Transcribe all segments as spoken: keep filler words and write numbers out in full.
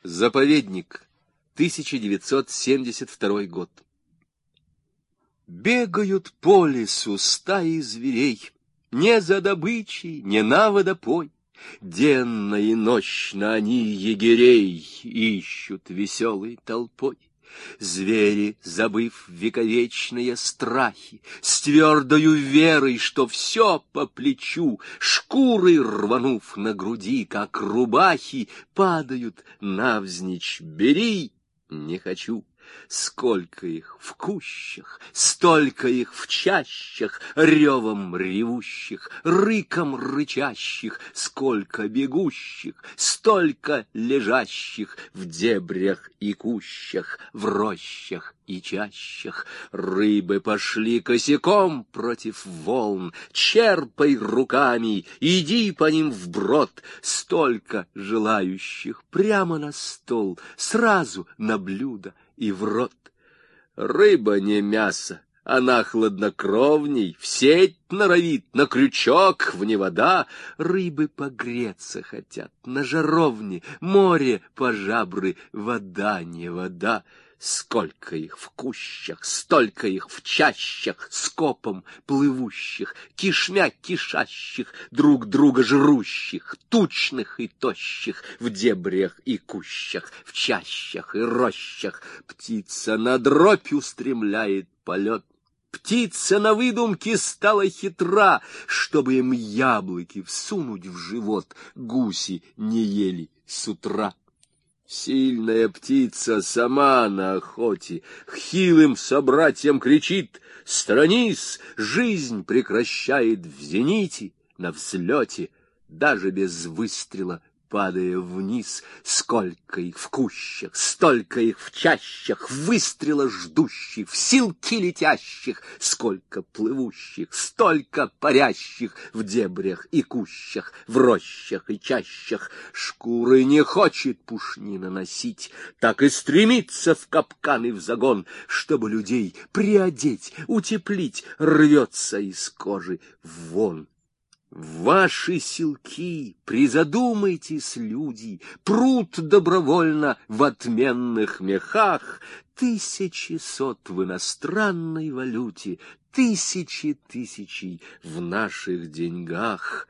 Заповедник, тысяча девятьсот семьдесят второй год. Бегают по лесу стаи зверей, не за добычей, не на водопой. Денно и ночно они егерей ищут веселой толпой. Звери, забыв вековечные страхи, с твердою верой, что все по плечу, шкуры рванув на груди, как рубахи, падают навзничь. Бери, не хочу. Сколько их в кущах, столько их в чащах, ревом ревущих, рыком рычащих, сколько бегущих, столько лежащих в дебрях и кущах, в рощах и чащах. Рыбы пошли косяком против волн, черпай руками, иди по ним вброд. Столько желающих прямо на стол, сразу на блюдо и в рот. Рыба не мясо, она хладнокровней, в сеть норовит, на крючок, вне вода. Рыбы погреться хотят на жаровне, море по жабры, вода не вода. Сколько их в кущах, столько их в чащах, скопом плывущих, кишмя кишащих, друг друга жрущих, тучных и тощих, в дебрях и кущах, в чащах и рощах. Птица на дробь устремляет полет. Птица на выдумке стала хитра, чтобы им яблоки всунуть в живот, гуси не ели с утра. Сильная птица сама на охоте к хилым собратьям кричит: «Сторонись! Жизнь прекращает в зените, на взлете, даже без выстрела падая вниз. Сколько их в кущах, столько их в чащах, выстрела ждущих, в силки летящих, сколько плывущих, столько парящих в дебрях и кущах, в рощах и чащах. Шкуры не хочет пушнина носить, так и стремится в капкан и в загон, чтобы людей приодеть, утеплить, рвется из кожи вон. Ваши селки, призадумайтесь, люди, прут добровольно в отменных мехах. Тысячи сот в иностранной валюте, тысячи тысячей в наших деньгах.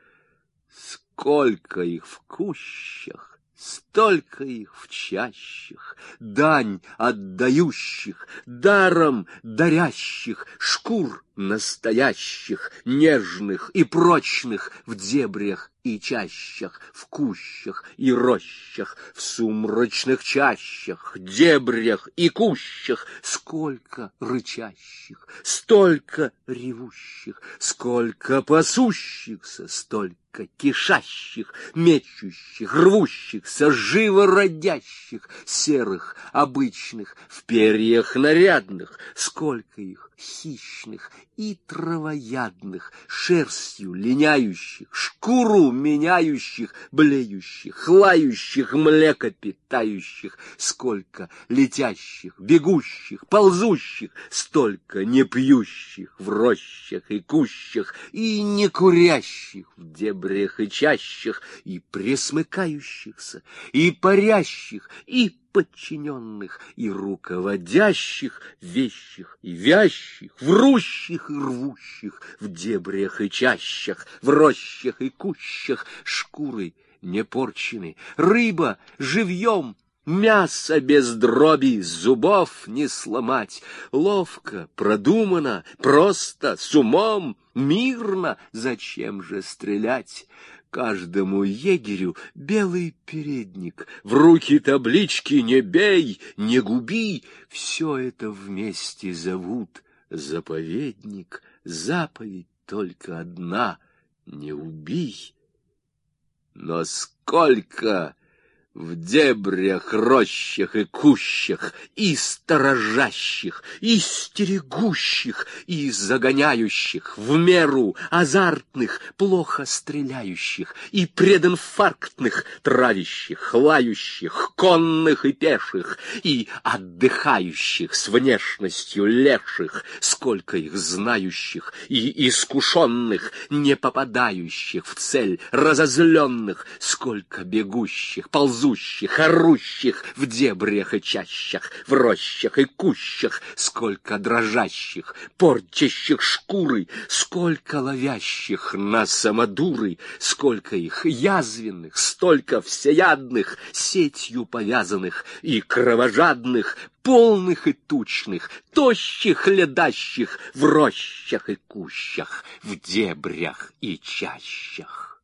Сколько их в кущах, столько их в чащах, дань отдающих, даром дарящих, шкур настоящих, нежных и прочных в дебрях и чащах, в кущах и рощах, в сумрачных чащах, дебрях и кущах. Сколько рычащих, столько ревущих, сколько пасущихся, столько кишащих, мечущих, рвущихся, живородящих, серых, обычных, в перьях нарядных. Сколько их хищных и травоядных, шерстью линяющих, шкуру меняющих, блеющих, лающих, млекопитающих. Сколько летящих, бегущих, ползущих, столько не пьющих в рощах и кущах, и не курящих в дебрях и чащах, и пресмыкающихся, и парящих, и подчиненных, и руководящих, вещих и вящих, врущих и рвущих в дебрях и чащах, в рощах и кущах. Шкуры не порчены, рыба живьем, мясо без дроби, зубов не сломать. Ловко, продумано, просто, с умом, мирно. Зачем же стрелять? Каждому егерю белый передник, в руки таблички «Не бей, не губи». Все это вместе зовут заповедник. Заповедь только одна — не убий. Но сколько в дебрях, рощах и кущах и сторожащих, и стерегущих, и загоняющих, в меру азартных, плохо стреляющих, и прединфарктных, травящих, лающих, конных и пеших, и отдыхающих с внешностью леших. Сколько их знающих и искушенных, не попадающих в цель, разозленных. Сколько бегущих, ползущих, ползущих, орущих в дебрях и чащах, в рощах и кущах, сколько дрожащих, порчащих шкуры, сколько ловящих на самодуры, сколько их язвенных, столько всеядных, сетью повязанных и кровожадных, полных и тучных, тощих, ледащих в рощах и кущах, в дебрях и чащах.